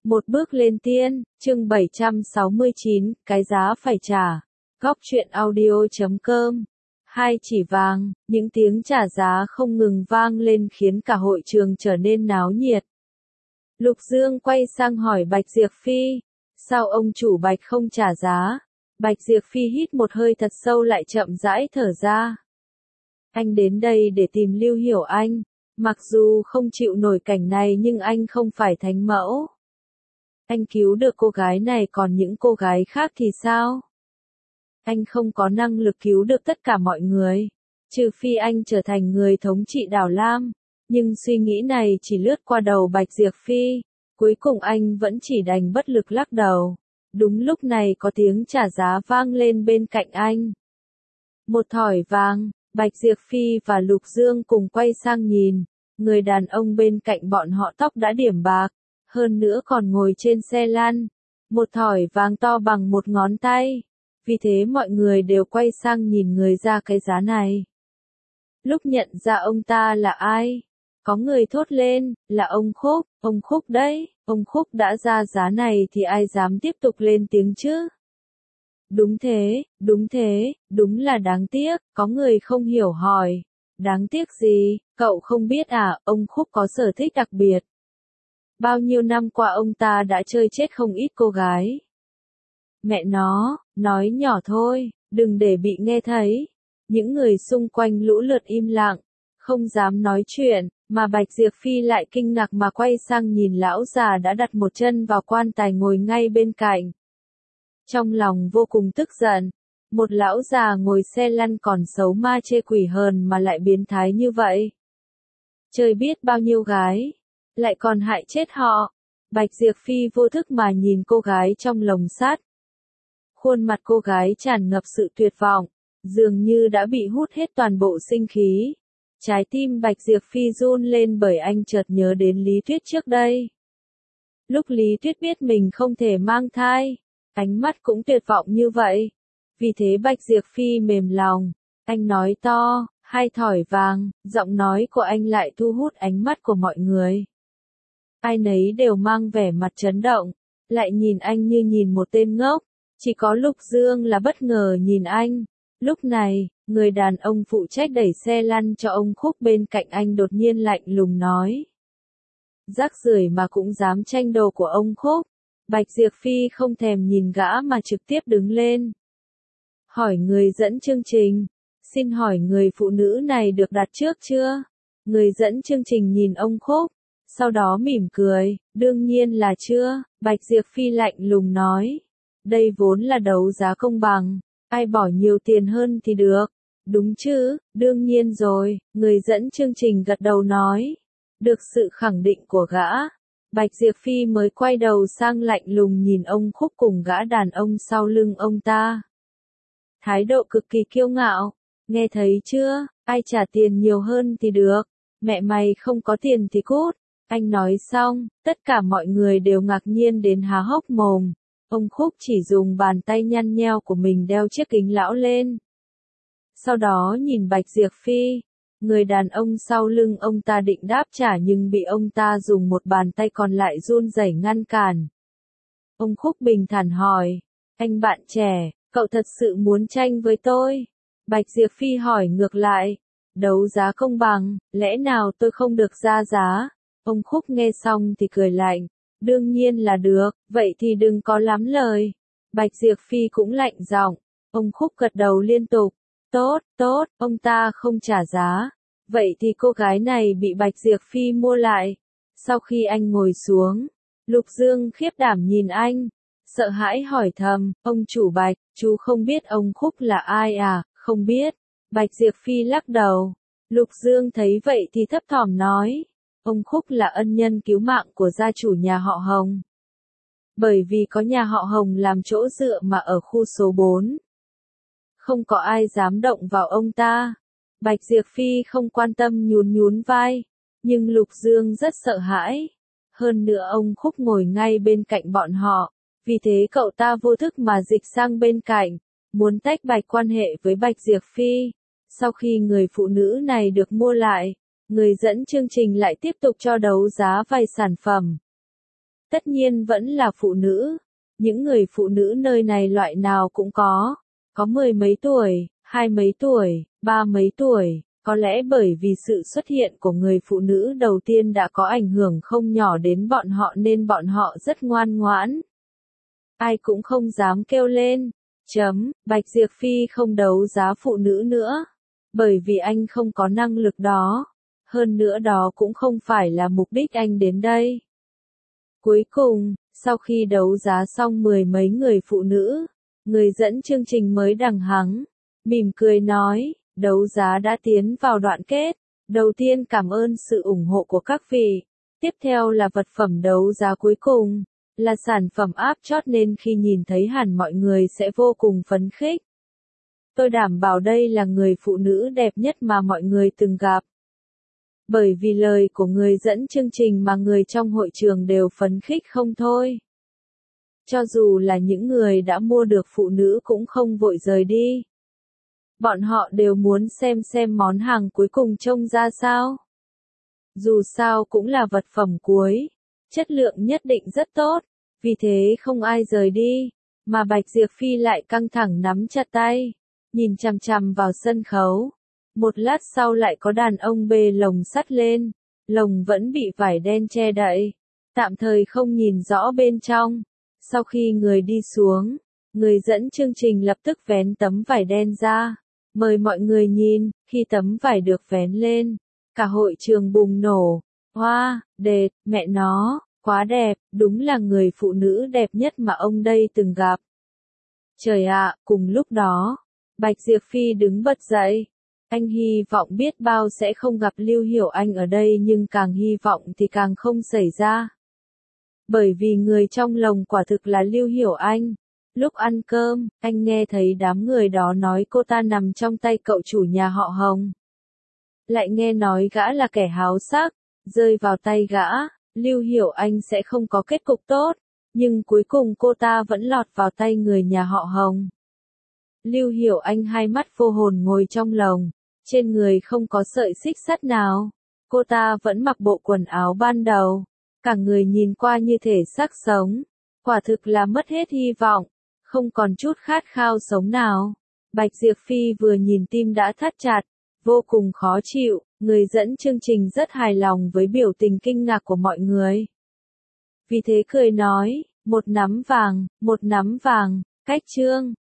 Một bước lên tiên, chương 769, cái giá phải trả. Góc truyện audio.com. Hai chỉ vàng, những tiếng trả giá không ngừng vang lên khiến cả hội trường trở nên náo nhiệt. Lục Dương quay sang hỏi Bạch Diệp Phi, sao ông chủ Bạch không trả giá? Bạch Diệp Phi hít một hơi thật sâu lại chậm rãi thở ra. Anh đến đây để tìm Lưu Hiểu Anh, mặc dù không chịu nổi cảnh này nhưng anh không phải thánh mẫu. Anh cứu được cô gái này, còn những cô gái khác thì sao? Anh không có năng lực cứu được tất cả mọi người, trừ phi anh trở thành người thống trị Đảo Lam. Nhưng suy nghĩ này chỉ lướt qua đầu Bạch Diệp Phi, cuối cùng anh vẫn chỉ đành bất lực lắc đầu. Đúng lúc này có tiếng trả giá vang lên bên cạnh anh. Một thỏi vàng. Bạch Diệp Phi và Lục Dương cùng quay sang nhìn, người đàn ông bên cạnh bọn họ tóc đã điểm bạc, hơn nữa còn ngồi trên xe lăn, một thỏi vàng to bằng một ngón tay, vì thế mọi người đều quay sang nhìn người ra cái giá này. Lúc nhận ra ông ta là ai, có người thốt lên, là ông Khúc đấy, ông Khúc đã ra giá này thì ai dám tiếp tục lên tiếng chứ? Đúng thế, đúng là đáng tiếc, có người không hiểu hỏi. Đáng tiếc gì, cậu không biết à, ông Khúc có sở thích đặc biệt. Bao nhiêu năm qua ông ta đã chơi chết không ít cô gái. Mẹ nó, nói nhỏ thôi, đừng để bị nghe thấy. Những người xung quanh lũ lượt im lặng, không dám nói chuyện, mà Bạch Diệp Phi lại kinh ngạc mà quay sang nhìn lão già đã đặt một chân vào quan tài ngồi ngay bên cạnh. Trong lòng vô cùng tức giận, một lão già ngồi xe lăn còn xấu ma chê quỷ hờn mà lại biến thái như vậy. Trời biết bao nhiêu gái, lại còn hại chết họ. Bạch Diệp Phi vô thức mà nhìn cô gái trong lồng sắt. Khuôn mặt cô gái tràn ngập sự tuyệt vọng, dường như đã bị hút hết toàn bộ sinh khí. Trái tim Bạch Diệp Phi run lên bởi anh chợt nhớ đến Lý Tuyết trước đây. Lúc Lý Tuyết biết mình không thể mang thai, ánh mắt cũng tuyệt vọng như vậy. Vì thế Bạch Diệp Phi mềm lòng, anh nói to, 2 thỏi vàng, giọng nói của anh lại thu hút ánh mắt của mọi người. Ai nấy đều mang vẻ mặt chấn động, lại nhìn anh như nhìn một tên ngốc, chỉ có Lục Dương là bất ngờ nhìn anh. Lúc này, người đàn ông phụ trách đẩy xe lăn cho ông Khúc bên cạnh anh đột nhiên lạnh lùng nói. Rác rưởi mà cũng dám tranh đồ của ông Khúc. Bạch Diệp Phi không thèm nhìn gã mà trực tiếp đứng lên. Hỏi người dẫn chương trình, xin hỏi người phụ nữ này được đặt trước chưa? Người dẫn chương trình nhìn ông Khúc, sau đó mỉm cười, đương nhiên là chưa. Bạch Diệp Phi lạnh lùng nói, đây vốn là đấu giá công bằng, ai bỏ nhiều tiền hơn thì được. Đúng chứ, đương nhiên rồi, người dẫn chương trình gật đầu nói. Được sự khẳng định của gã, Bạch Diệp Phi mới quay đầu sang lạnh lùng nhìn ông Khúc cùng gã đàn ông sau lưng ông ta. Thái độ cực kỳ kiêu ngạo, nghe thấy chưa, ai trả tiền nhiều hơn thì được, mẹ mày không có tiền thì cút. Anh nói xong, tất cả mọi người đều ngạc nhiên đến há hốc mồm. Ông Khúc chỉ dùng bàn tay nhăn nheo của mình đeo chiếc kính lão lên. Sau đó nhìn Bạch Diệp Phi, người đàn ông sau lưng ông ta định đáp trả nhưng bị ông ta dùng một bàn tay còn lại run rẩy ngăn cản. Ông Khúc bình thản hỏi, anh bạn trẻ, cậu thật sự muốn tranh với tôi? Bạch Diệp Phi hỏi ngược lại, đấu giá công bằng, lẽ nào tôi không được ra giá? Ông Khúc nghe xong thì cười lạnh, đương nhiên là được, vậy thì đừng có lắm lời. Bạch Diệp Phi cũng lạnh giọng, ông Khúc gật đầu liên tục, tốt, ông ta không trả giá. Vậy thì cô gái này bị Bạch Diệp Phi mua lại. Sau khi anh ngồi xuống, Lục Dương khiếp đảm nhìn anh, sợ hãi hỏi thầm, ông chủ Bạch, chú không biết ông Khúc là ai à? Không biết. Bạch Diệp Phi lắc đầu. Lục Dương thấy vậy thì thấp thỏm nói, ông Khúc là ân nhân cứu mạng của gia chủ nhà họ Hồng. Bởi vì có nhà họ Hồng làm chỗ dựa mà ở khu số 4. Không có ai dám động vào ông ta. Bạch Diệp Phi không quan tâm nhún vai, nhưng Lục Dương rất sợ hãi. Hơn nữa ông Khúc ngồi ngay bên cạnh bọn họ, vì thế cậu ta vô thức mà dịch sang bên cạnh, muốn tách bạch quan hệ với Bạch Diệp Phi. Sau khi người phụ nữ này được mua lại, người dẫn chương trình lại tiếp tục cho đấu giá vài sản phẩm. Tất nhiên vẫn là phụ nữ. Những người phụ nữ nơi này loại nào cũng có mười mấy tuổi, hai mấy tuổi, ba mấy tuổi, có lẽ bởi vì sự xuất hiện của người phụ nữ đầu tiên đã có ảnh hưởng không nhỏ đến bọn họ nên bọn họ rất ngoan ngoãn. Ai cũng không dám kêu lên. Bạch Diệp Phi không đấu giá phụ nữ nữa. Bởi vì anh không có năng lực đó. Hơn nữa đó cũng không phải là mục đích anh đến đây. Cuối cùng, sau khi đấu giá xong mười mấy người phụ nữ, người dẫn chương trình mới đằng hắng, mỉm cười nói, đấu giá đã tiến vào đoạn kết. Đầu tiên cảm ơn sự ủng hộ của các vị. Tiếp theo là vật phẩm đấu giá cuối cùng, là sản phẩm áp chót nên khi nhìn thấy hẳn mọi người sẽ vô cùng phấn khích. Tôi đảm bảo đây là người phụ nữ đẹp nhất mà mọi người từng gặp. Bởi vì lời của người dẫn chương trình mà người trong hội trường đều phấn khích không thôi. Cho dù là những người đã mua được phụ nữ cũng không vội rời đi. Bọn họ đều muốn xem món hàng cuối cùng trông ra sao. Dù sao cũng là vật phẩm cuối, chất lượng nhất định rất tốt, vì thế không ai rời đi, mà Bạch Diệp Phi lại căng thẳng nắm chặt tay, nhìn chằm chằm vào sân khấu. Một lát sau lại có đàn ông bê lồng sắt lên, lồng vẫn bị vải đen che đậy, tạm thời không nhìn rõ bên trong. Sau khi người đi xuống, người dẫn chương trình lập tức vén tấm vải đen ra, mời mọi người nhìn. Khi tấm vải được vén lên, cả hội trường bùng nổ. Hoa, đẹp, mẹ nó, quá đẹp, đúng là người phụ nữ đẹp nhất mà ông đây từng gặp. Trời ạ, cùng lúc đó, Bạch Diệp Phi đứng bật dậy. Anh hy vọng biết bao sẽ không gặp Lưu Hiểu Anh ở đây nhưng càng hy vọng thì càng không xảy ra. Bởi vì người trong lồng quả thực là Lưu Hiểu Anh. Lúc ăn cơm, anh nghe thấy đám người đó nói cô ta nằm trong tay cậu chủ nhà họ Hồng. Lại nghe nói gã là kẻ háo sắc, rơi vào tay gã, Lưu Hiểu Anh sẽ không có kết cục tốt, nhưng cuối cùng cô ta vẫn lọt vào tay người nhà họ Hồng. Lưu Hiểu Anh hai mắt vô hồn ngồi trong lồng, trên người không có sợi xích sắt nào. Cô ta vẫn mặc bộ quần áo ban đầu, cả người nhìn qua như thể xác sống, quả thực là mất hết hy vọng, không còn chút khát khao sống nào. Bạch Diệp Phi vừa nhìn tim đã thắt chặt, vô cùng khó chịu, người dẫn chương trình rất hài lòng với biểu tình kinh ngạc của mọi người. Vì thế cười nói, một nắm vàng, cách trương.